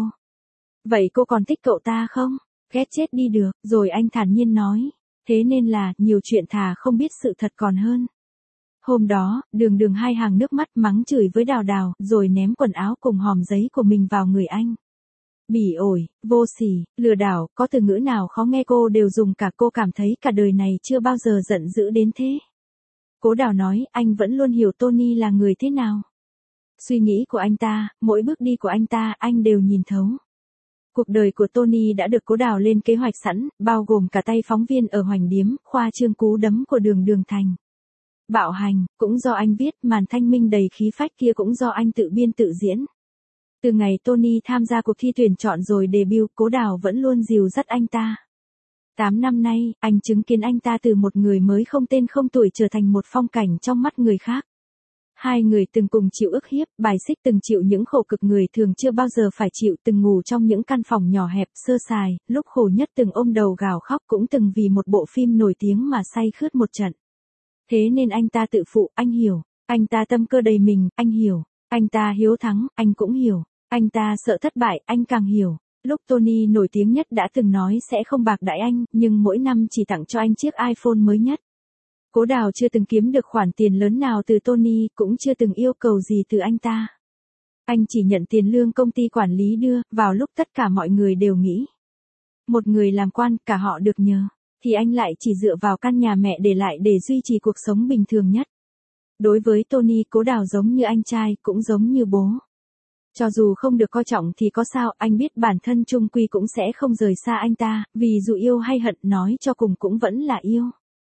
Vậy cô còn thích cậu ta không? Ghét chết đi được, rồi anh thản nhiên nói. Thế nên là, nhiều chuyện thà không biết sự thật còn hơn. Hôm đó, Đường Đường hai hàng nước mắt mắng chửi với Đào Đào, rồi ném quần áo cùng hòm giấy của mình vào người anh. Bỉ ổi, vô sỉ, lừa đảo, có từ ngữ nào khó nghe cô đều dùng cả, cô cảm thấy cả đời này chưa bao giờ giận dữ đến thế. Cố Đào nói, anh vẫn luôn hiểu Tony là người thế nào. Suy nghĩ của anh ta, mỗi bước đi của anh ta, anh đều nhìn thấu. Cuộc đời của Tony đã được Cố Đào lên kế hoạch sẵn, bao gồm cả tay phóng viên ở Hoành Điếm, khoa trương cú đấm của Đường Đường thành bạo hành, cũng do anh viết, màn thanh minh đầy khí phách kia cũng do anh tự biên tự diễn. Từ ngày Tony tham gia cuộc thi tuyển chọn rồi debut, Cố Đào vẫn luôn dìu dắt anh ta. Tám năm nay, anh chứng kiến anh ta từ một người mới không tên không tuổi trở thành một phong cảnh trong mắt người khác. Hai người từng cùng chịu ức hiếp, bài xích, từng chịu những khổ cực người thường chưa bao giờ phải chịu, từng ngủ trong những căn phòng nhỏ hẹp, sơ sài, lúc khổ nhất từng ôm đầu gào khóc, cũng từng vì một bộ phim nổi tiếng mà say khướt một trận. Thế nên anh ta tự phụ, anh hiểu. Anh ta tâm cơ đầy mình, anh hiểu. Anh ta hiếu thắng, anh cũng hiểu. Anh ta sợ thất bại, anh càng hiểu. Lúc Tony nổi tiếng nhất đã từng nói sẽ không bạc đãi anh, nhưng mỗi năm chỉ tặng cho anh chiếc iPhone mới nhất. Cố Đào chưa từng kiếm được khoản tiền lớn nào từ Tony, cũng chưa từng yêu cầu gì từ anh ta. Anh chỉ nhận tiền lương công ty quản lý đưa, vào lúc tất cả mọi người đều nghĩ. Một người làm quan, cả họ được nhờ, thì anh lại chỉ dựa vào căn nhà mẹ để lại để duy trì cuộc sống bình thường nhất. Đối với Tony, Cố Đào giống như anh trai, cũng giống như bố. Cho dù không được coi trọng thì có sao, anh biết bản thân chung quy cũng sẽ không rời xa anh ta, vì dù yêu hay hận nói cho cùng cũng vẫn là yêu.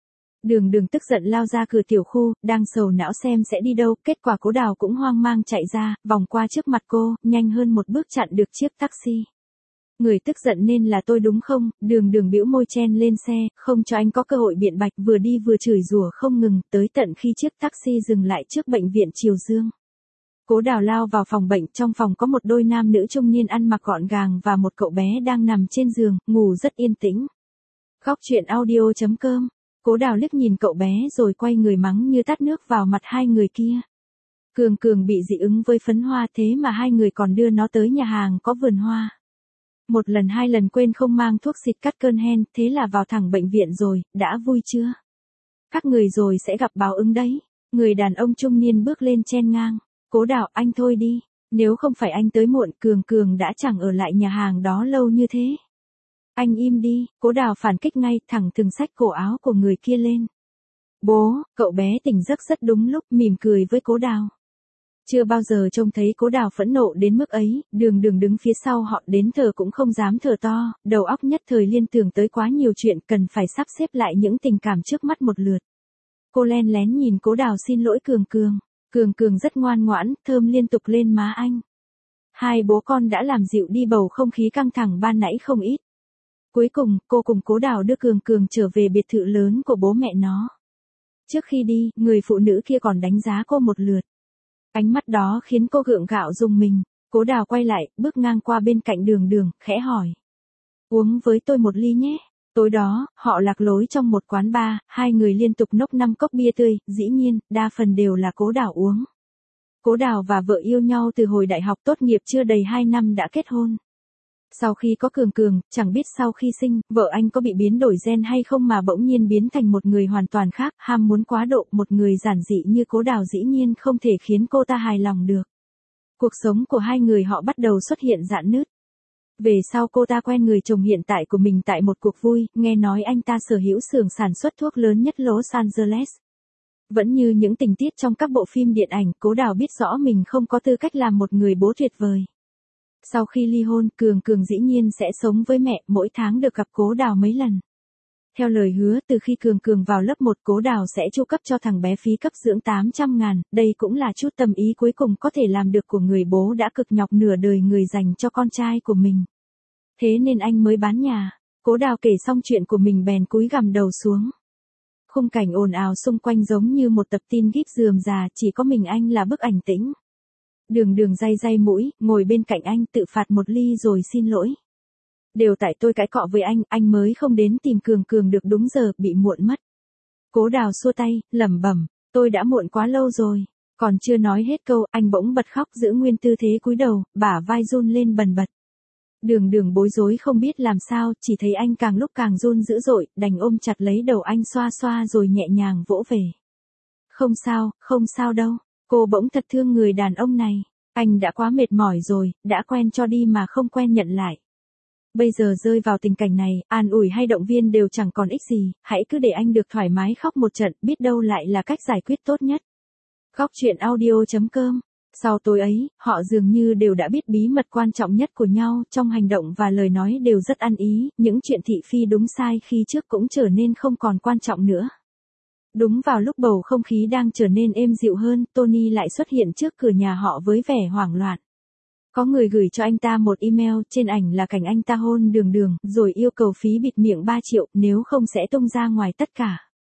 Đường Đường tức giận lao ra cửa tiểu khu, đang sầu não xem sẽ đi đâu, kết quả Cố Đào cũng hoang mang chạy ra, vòng qua trước mặt cô, nhanh hơn một bước chặn được chiếc taxi. Người tức giận nên là tôi đúng không? Đường Đường bĩu môi chen lên xe, không cho anh có cơ hội biện bạch, vừa đi vừa chửi rủa không ngừng, tới tận khi chiếc taxi dừng lại trước bệnh viện Triều Dương. Cố Đào lao vào phòng bệnh, trong phòng có một đôi nam nữ trung niên ăn mặc gọn gàng và một cậu bé đang nằm trên giường, ngủ rất yên tĩnh. Góc truyện audio chấm com. Cố Đào liếc nhìn cậu bé rồi quay người mắng như tát nước vào mặt hai người kia. Cường Cường bị dị ứng với phấn hoa, thế mà hai người còn đưa nó tới nhà hàng có vườn hoa. Một lần hai lần quên không mang thuốc xịt cắt cơn hen, thế là vào thẳng bệnh viện rồi, đã vui chưa? Các người rồi sẽ gặp báo ứng đấy. Người đàn ông trung niên bước lên chen ngang. Cố Đào, anh thôi đi. Nếu không phải anh tới muộn, Cường Cường đã chẳng ở lại nhà hàng đó lâu như thế. Anh im đi. Cố Đào phản kích ngay, thẳng thừng xách cổ áo của người kia lên. Bố, cậu bé tỉnh giấc rất đúng lúc, mỉm cười với Cố Đào. Chưa bao giờ trông thấy Cố Đào phẫn nộ đến mức ấy, Đường Đường đứng phía sau họ đến thở cũng không dám thở to, đầu óc nhất thời liên tưởng tới quá nhiều chuyện cần phải sắp xếp lại những tình cảm trước mắt một lượt. Cô len lén nhìn Cố Đào xin lỗi Cường Cường. Cường Cường rất ngoan ngoãn, thơm liên tục lên má anh. Hai bố con đã làm dịu đi bầu không khí căng thẳng ban nãy không ít. Cuối cùng, cô cùng Cố Đào đưa Cường Cường trở về biệt thự lớn của bố mẹ nó. Trước khi đi, người phụ nữ kia còn đánh giá cô một lượt. Ánh mắt đó khiến cô gượng gạo rùng mình. Cố Đào quay lại, bước ngang qua bên cạnh Đường Đường, khẽ hỏi. Uống với tôi một ly nhé. Tối đó, họ lạc lối trong một quán bar, hai người liên tục nốc năm cốc bia tươi, dĩ nhiên, đa phần đều là Cố Đào uống. Cố Đào và vợ yêu nhau từ hồi đại học tốt nghiệp chưa đầy hai năm đã kết hôn. Sau khi có Cường Cường, chẳng biết sau khi sinh, vợ anh có bị biến đổi gen hay không mà bỗng nhiên biến thành một người hoàn toàn khác, ham muốn quá độ, một người giản dị như Cố Đào dĩ nhiên không thể khiến cô ta hài lòng được. Cuộc sống của hai người họ bắt đầu xuất hiện rạn nứt. Về sau cô ta quen người chồng hiện tại của mình tại một cuộc vui, nghe nói anh ta sở hữu xưởng sản xuất thuốc lớn nhất Los Angeles. Vẫn như những tình tiết trong các bộ phim điện ảnh, Cố Đào biết rõ mình không có tư cách làm một người bố tuyệt vời. Sau khi ly hôn, Cường Cường dĩ nhiên sẽ sống với mẹ, mỗi tháng được gặp Cố Đào mấy lần. Theo lời hứa, từ khi Cường Cường vào lớp một, Cố Đào sẽ chu cấp cho thằng bé phí cấp dưỡng tám trăm ngàn, đây cũng là chút tâm ý cuối cùng có thể làm được của người bố đã cực nhọc nửa đời người dành cho con trai của mình. Thế nên anh mới bán nhà. Cố Đào kể xong chuyện của mình bèn cúi gằm đầu xuống. Khung cảnh ồn ào xung quanh giống như một tập tin gíp rườm rà, chỉ có mình anh là bức ảnh tĩnh. Đường Đường day day mũi, ngồi bên cạnh anh tự phạt một ly rồi xin lỗi. Đều tại tôi cãi cọ với anh, anh mới không đến tìm Cường Cường được đúng giờ, bị muộn mất. Cố Đào xua tay, lẩm bẩm, tôi đã muộn quá lâu rồi. Còn chưa nói hết câu, anh bỗng bật khóc giữ nguyên tư thế cúi đầu, bả vai run lên bần bật. Đường Đường bối rối không biết làm sao, chỉ thấy anh càng lúc càng run dữ dội, đành ôm chặt lấy đầu anh xoa xoa rồi nhẹ nhàng vỗ về. Không sao, không sao đâu, cô bỗng thật thương người đàn ông này, anh đã quá mệt mỏi rồi, đã quen cho đi mà không quen nhận lại. Bây giờ rơi vào tình cảnh này, an ủi hay động viên đều chẳng còn ích gì, hãy cứ để anh được thoải mái khóc một trận, biết đâu lại là cách giải quyết tốt nhất. Góc truyện audio chấm com. Sau tối ấy, họ dường như đều đã biết bí mật quan trọng nhất của nhau, trong hành động và lời nói đều rất ăn ý, những chuyện thị phi đúng sai khi trước cũng trở nên không còn quan trọng nữa. Đúng vào lúc bầu không khí đang trở nên êm dịu hơn, Tony lại xuất hiện trước cửa nhà họ với vẻ hoảng loạn. Có người gửi cho anh ta một email, trên ảnh là cảnh anh ta hôn Đường Đường, rồi yêu cầu phí bịt miệng ba triệu, nếu không sẽ tung ra ngoài tất cả.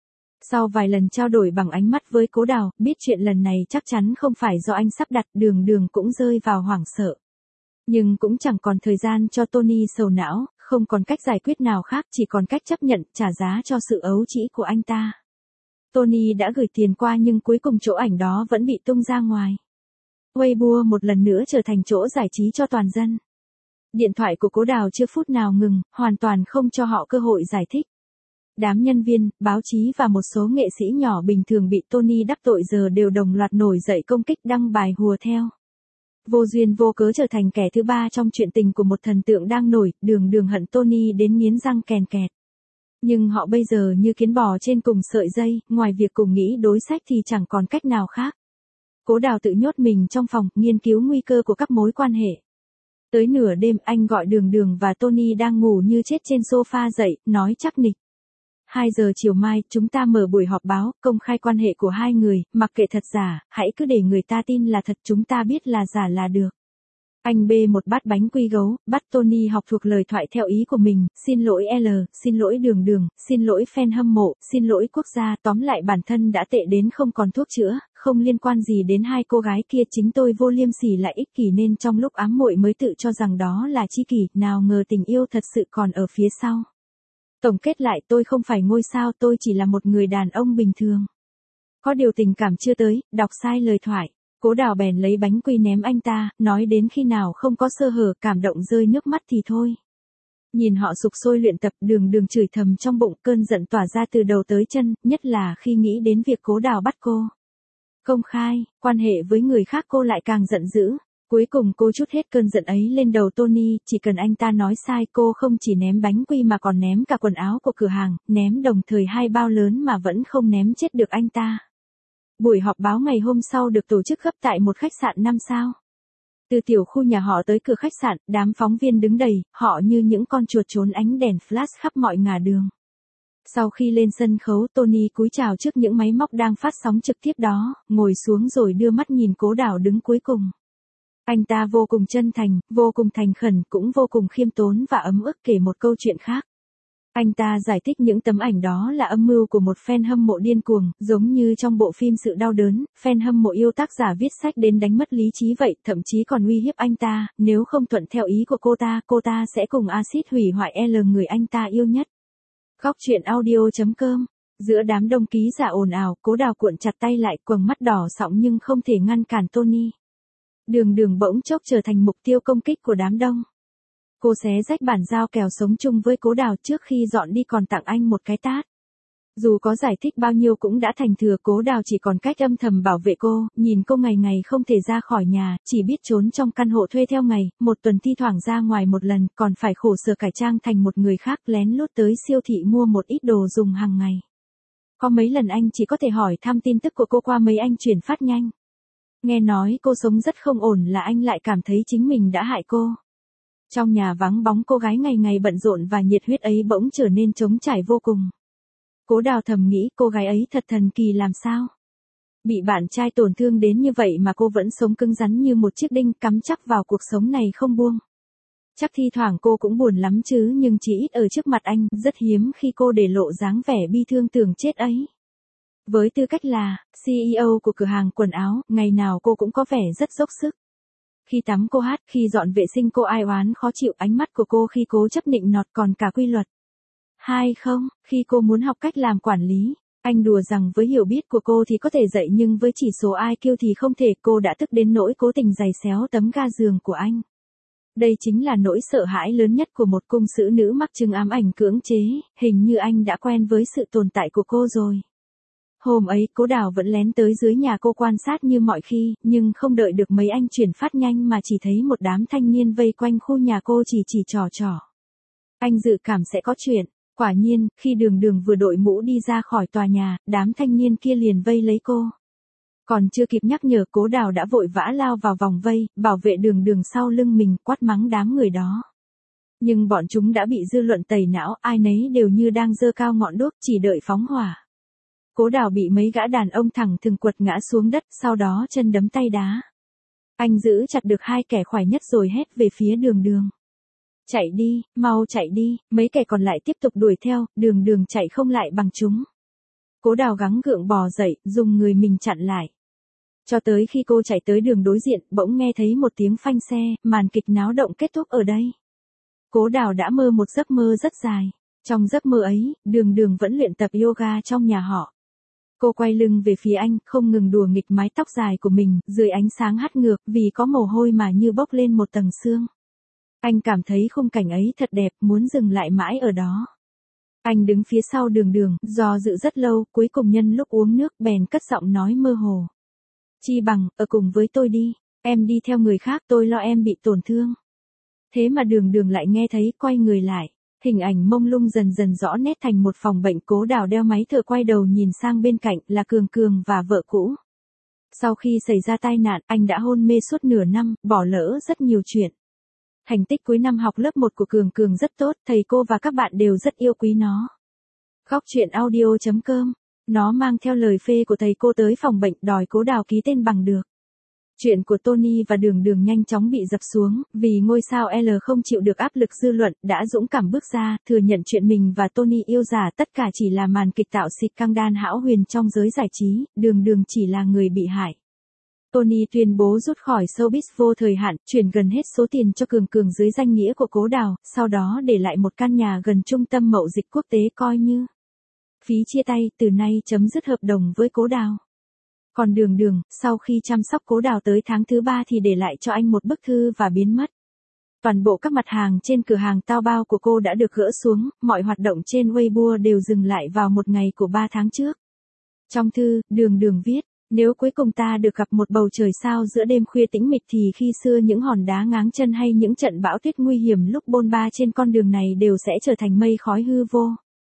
Sau vài lần trao đổi bằng ánh mắt với Cố Đào, biết chuyện lần này chắc chắn không phải do anh sắp đặt, Đường Đường cũng rơi vào hoảng sợ. Nhưng cũng chẳng còn thời gian cho Tony sầu não, không còn cách giải quyết nào khác, chỉ còn cách chấp nhận, trả giá cho sự ấu trĩ của anh ta. Tony đã gửi tiền qua nhưng cuối cùng chỗ ảnh đó vẫn bị tung ra ngoài. Weibo một lần nữa trở thành chỗ giải trí cho toàn dân. Điện thoại của Cố Đào chưa phút nào ngừng, hoàn toàn không cho họ cơ hội giải thích. Đám nhân viên, báo chí và một số nghệ sĩ nhỏ bình thường bị Tony đắc tội giờ đều đồng loạt nổi dậy công kích đăng bài hùa theo. Vô duyên vô cớ trở thành kẻ thứ ba trong chuyện tình của một thần tượng đang nổi, Đường Đường hận Tony đến nghiến răng kèn kẹt. Nhưng họ bây giờ như kiến bò trên cùng sợi dây, ngoài việc cùng nghĩ đối sách thì chẳng còn cách nào khác. Cố Đào tự nhốt mình trong phòng, nghiên cứu nguy cơ của các mối quan hệ. Tới nửa đêm anh gọi Đường Đường và Tony đang ngủ như chết trên sofa dậy, nói chắc nịch. hai giờ chiều mai, chúng ta mở buổi họp báo, công khai quan hệ của hai người, mặc kệ thật giả, hãy cứ để người ta tin là thật, chúng ta biết là giả là được. Anh bê một bát bánh quy gấu, bắt Tony học thuộc lời thoại theo ý của mình, xin lỗi L, xin lỗi Đường Đường, xin lỗi fan hâm mộ, xin lỗi quốc gia, tóm lại bản thân đã tệ đến không còn thuốc chữa, không liên quan gì đến hai cô gái kia, chính tôi vô liêm sỉ lại ích kỷ nên trong lúc ám muội mới tự cho rằng đó là tri kỷ, nào ngờ tình yêu thật sự còn ở phía sau. Tổng kết lại, tôi không phải ngôi sao, tôi chỉ là một người đàn ông bình thường. Có điều tình cảm chưa tới, đọc sai lời thoại. Cố Đào bèn lấy bánh quy ném anh ta, nói đến khi nào không có sơ hở, cảm động rơi nước mắt thì thôi. Nhìn họ sục sôi luyện tập, Đường Đường chửi thầm trong bụng, cơn giận tỏa ra từ đầu tới chân, nhất là khi nghĩ đến việc Cố Đào bắt cô công khai quan hệ với người khác, cô lại càng giận dữ. Cuối cùng cô trút hết cơn giận ấy lên đầu Tony, chỉ cần anh ta nói sai cô không chỉ ném bánh quy mà còn ném cả quần áo của cửa hàng, ném đồng thời hai bao lớn mà vẫn không ném chết được anh ta. Buổi họp báo ngày hôm sau được tổ chức gấp tại một khách sạn năm sao. Từ tiểu khu nhà họ tới cửa khách sạn, đám phóng viên đứng đầy, họ như những con chuột trốn ánh đèn flash khắp mọi ngả đường. Sau khi lên sân khấu, Tony cúi chào trước những máy móc đang phát sóng trực tiếp đó, ngồi xuống rồi đưa mắt nhìn Cố Đào đứng cuối cùng. Anh ta vô cùng chân thành, vô cùng thành khẩn, cũng vô cùng khiêm tốn và ấm ức kể một câu chuyện khác. Anh ta giải thích những tấm ảnh đó là âm mưu của một fan hâm mộ điên cuồng, giống như trong bộ phim Sự Đau Đớn, fan hâm mộ yêu tác giả viết sách đến đánh mất lý trí vậy, thậm chí còn uy hiếp anh ta, nếu không thuận theo ý của cô ta, cô ta sẽ cùng axit hủy hoại L người anh ta yêu nhất. Góc truyện audio chấm com. Giữa đám đông ký giả ồn ào, Cố Đào cuộn chặt tay lại, quầng mắt đỏ sọng nhưng không thể ngăn cản Tony. Đường Đường bỗng chốc trở thành mục tiêu công kích của đám đông. Cô xé rách bản giao kèo sống chung với Cố Đào trước khi dọn đi, còn tặng anh một cái tát. Dù có giải thích bao nhiêu cũng đã thành thừa, Cố Đào chỉ còn cách âm thầm bảo vệ cô, nhìn cô ngày ngày không thể ra khỏi nhà, chỉ biết trốn trong căn hộ thuê theo ngày, một tuần thi thoảng ra ngoài một lần, còn phải khổ sở cải trang thành một người khác, lén lút tới siêu thị mua một ít đồ dùng hàng ngày. Có mấy lần anh chỉ có thể hỏi thăm tin tức của cô qua mấy anh chuyển phát nhanh. Nghe nói cô sống rất không ổn là anh lại cảm thấy chính mình đã hại cô. Trong nhà vắng bóng cô gái ngày ngày bận rộn và nhiệt huyết ấy bỗng trở nên trống trải vô cùng. Cố Đào thầm nghĩ cô gái ấy thật thần kỳ làm sao. Bị bạn trai tổn thương đến như vậy mà cô vẫn sống cứng rắn như một chiếc đinh cắm chắc vào cuộc sống này không buông. Chắc thi thoảng cô cũng buồn lắm chứ, nhưng chỉ ít ở trước mặt anh, rất hiếm khi cô để lộ dáng vẻ bi thương tưởng chết ấy. Với tư cách là xê e ô của cửa hàng quần áo, ngày nào cô cũng có vẻ rất dốc sức. Khi tắm cô hát, khi dọn vệ sinh cô ai oán khó chịu, ánh mắt của cô khi cố chấp nịnh nọt còn cả quy luật. Hay không, khi cô muốn học cách làm quản lý, anh đùa rằng với hiểu biết của cô thì có thể dạy nhưng với chỉ số i kiu thì không thể, cô đã tức đến nỗi cố tình giày xéo tấm ga giường của anh. Đây chính là nỗi sợ hãi lớn nhất của một cung sử nữ mắc chứng ám ảnh cưỡng chế, hình như anh đã quen với sự tồn tại của cô rồi. Hôm ấy Cố Đào vẫn lén tới dưới nhà cô quan sát như mọi khi, nhưng không đợi được mấy anh chuyển phát nhanh mà chỉ thấy một đám thanh niên vây quanh khu nhà cô chỉ chỉ trò trò. Anh dự cảm sẽ có chuyện, quả nhiên, khi Đường Đường vừa đội mũ đi ra khỏi tòa nhà, đám thanh niên kia liền vây lấy cô. Còn chưa kịp nhắc nhở, Cố Đào đã vội vã lao vào vòng vây, bảo vệ Đường Đường sau lưng mình, quát mắng đám người đó. Nhưng bọn chúng đã bị dư luận tẩy não, ai nấy đều như đang giơ cao ngọn đuốc chỉ đợi phóng hỏa. Cố Đào bị mấy gã đàn ông thẳng thừng quật ngã xuống đất, sau đó chân đấm tay đá. Anh giữ chặt được hai kẻ khoái nhất rồi hét về phía Đường Đường. Chạy đi, mau chạy đi, mấy kẻ còn lại tiếp tục đuổi theo, Đường Đường chạy không lại bằng chúng. Cố Đào gắng gượng bò dậy, dùng người mình chặn lại. Cho tới khi cô chạy tới đường đối diện, bỗng nghe thấy một tiếng phanh xe, màn kịch náo động kết thúc ở đây. Cố Đào đã mơ một giấc mơ rất dài. Trong giấc mơ ấy, Đường Đường vẫn luyện tập yoga trong nhà họ. Cô quay lưng về phía anh, không ngừng đùa nghịch mái tóc dài của mình, dưới ánh sáng hắt ngược, vì có mồ hôi mà như bốc lên một tầng sương. Anh cảm thấy khung cảnh ấy thật đẹp, muốn dừng lại mãi ở đó. Anh đứng phía sau Đường Đường, do dự rất lâu, cuối cùng nhân lúc uống nước bèn cất giọng nói mơ hồ. Chi bằng, ở cùng với tôi đi, em đi theo người khác tôi lo em bị tổn thương. Thế mà Đường Đường lại nghe thấy, quay người lại. Hình ảnh mông lung dần dần rõ nét thành một phòng bệnh. Cố Đào đeo máy thở quay đầu nhìn sang bên cạnh là Cường Cường và vợ cũ. Sau khi xảy ra tai nạn, anh đã hôn mê suốt nửa năm, bỏ lỡ rất nhiều chuyện. Thành tích cuối năm học lớp một của Cường Cường rất tốt, thầy cô và các bạn đều rất yêu quý nó. Góc truyện audio chấm com. Nó mang theo lời phê của thầy cô tới phòng bệnh đòi Cố Đào ký tên bằng được. Chuyện của Tony và Đường Đường nhanh chóng bị dập xuống, vì ngôi sao L không chịu được áp lực dư luận, đã dũng cảm bước ra, thừa nhận chuyện mình và Tony yêu giả, tất cả chỉ là màn kịch tạo xịt căng đan hão huyền trong giới giải trí, Đường Đường chỉ là người bị hại. Tony tuyên bố rút khỏi showbiz vô thời hạn, chuyển gần hết số tiền cho Cường Cường dưới danh nghĩa của Cố Đào, sau đó để lại một căn nhà gần trung tâm mậu dịch quốc tế coi như phí chia tay, từ nay chấm dứt hợp đồng với Cố Đào. Còn Đường Đường, sau khi chăm sóc Cố Đào tới tháng thứ ba thì để lại cho anh một bức thư và biến mất. Toàn bộ các mặt hàng trên cửa hàng Taobao của cô đã được gỡ xuống, mọi hoạt động trên Weibo đều dừng lại vào một ngày của ba tháng trước. Trong thư, Đường Đường viết, nếu cuối cùng ta được gặp một bầu trời sao giữa đêm khuya tĩnh mịch thì khi xưa những hòn đá ngáng chân hay những trận bão tuyết nguy hiểm lúc bôn ba trên con đường này đều sẽ trở thành mây khói hư vô.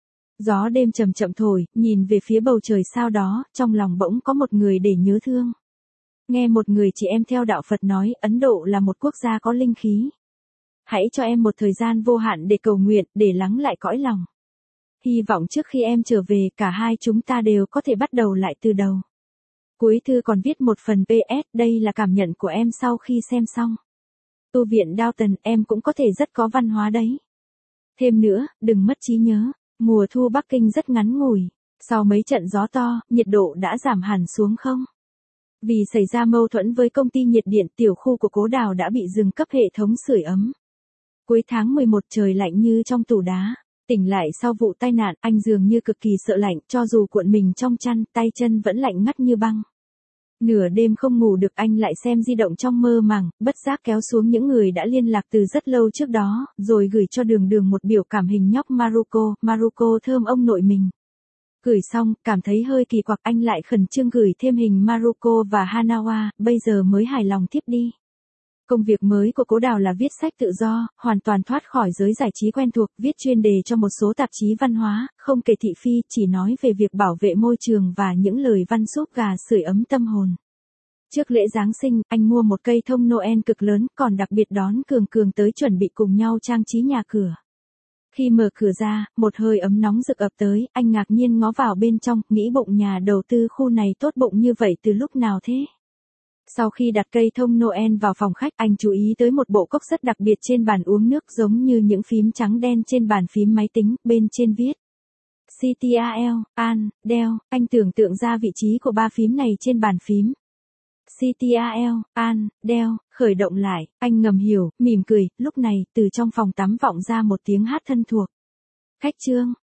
Gió đêm chậm chậm thổi, nhìn về phía bầu trời sao đó, trong lòng bỗng có một người để nhớ thương. Nghe một người chị em theo đạo Phật nói, Ấn Độ là một quốc gia có linh khí. Hãy cho em một thời gian vô hạn để cầu nguyện, để lắng lại cõi lòng. hy vọng trước khi em trở về cả hai chúng ta đều có thể bắt đầu lại từ đầu. Cuối thư còn viết một phần pê ét, đây là cảm nhận của em sau khi xem xong. Tu viện Downton, em cũng có thể rất có văn hóa đấy. Thêm nữa, đừng mất trí nhớ, mùa thu Bắc Kinh rất ngắn ngủi, sau mấy trận gió to, nhiệt độ đã giảm hẳn xuống không? Vì xảy ra mâu thuẫn với công ty nhiệt điện, tiểu khu của Cố Đào đã bị dừng cấp hệ thống sưởi ấm. Cuối tháng mười một trời lạnh như trong tủ đá. Tỉnh lại sau vụ tai nạn, anh dường như cực kỳ sợ lạnh, cho dù cuộn mình trong chăn, tay chân vẫn lạnh ngắt như băng. Nửa đêm không ngủ được, anh lại xem di động trong mơ màng, bất giác kéo xuống những người đã liên lạc từ rất lâu trước đó, rồi gửi cho Đường Đường một biểu cảm hình nhóc Maruko, Maruko thơm ông nội mình. Gửi xong, cảm thấy hơi kỳ quặc, anh lại khẩn trương gửi thêm hình Maruko và Hanawa, bây giờ mới hài lòng tiếp đi. Công việc mới của Cố Đào là viết sách tự do, hoàn toàn thoát khỏi giới giải trí quen thuộc, viết chuyên đề cho một số tạp chí văn hóa, không kể thị phi, chỉ nói về việc bảo vệ môi trường và những lời văn giúp gà sưởi ấm tâm hồn. Trước lễ Giáng sinh, anh mua một cây thông Noel cực lớn, còn đặc biệt đón Cường Cường tới chuẩn bị cùng nhau trang trí nhà cửa. Khi mở cửa ra, một hơi ấm nóng rực ập tới, anh ngạc nhiên ngó vào bên trong, nghĩ bụng nhà đầu tư khu này tốt bụng như vậy từ lúc nào thế? Sau khi đặt cây thông Noel vào phòng khách, anh chú ý tới một bộ cốc rất đặc biệt trên bàn uống nước, giống như những phím trắng đen trên bàn phím máy tính, bên trên viết xê tê a lờ, An, Dell, anh tưởng tượng ra vị trí của ba phím này trên bàn phím. xê tê a lờ, An, Dell, khởi động lại, anh ngầm hiểu, mỉm cười, lúc này, từ trong phòng tắm vọng ra một tiếng hát thân thuộc. Khách Trương,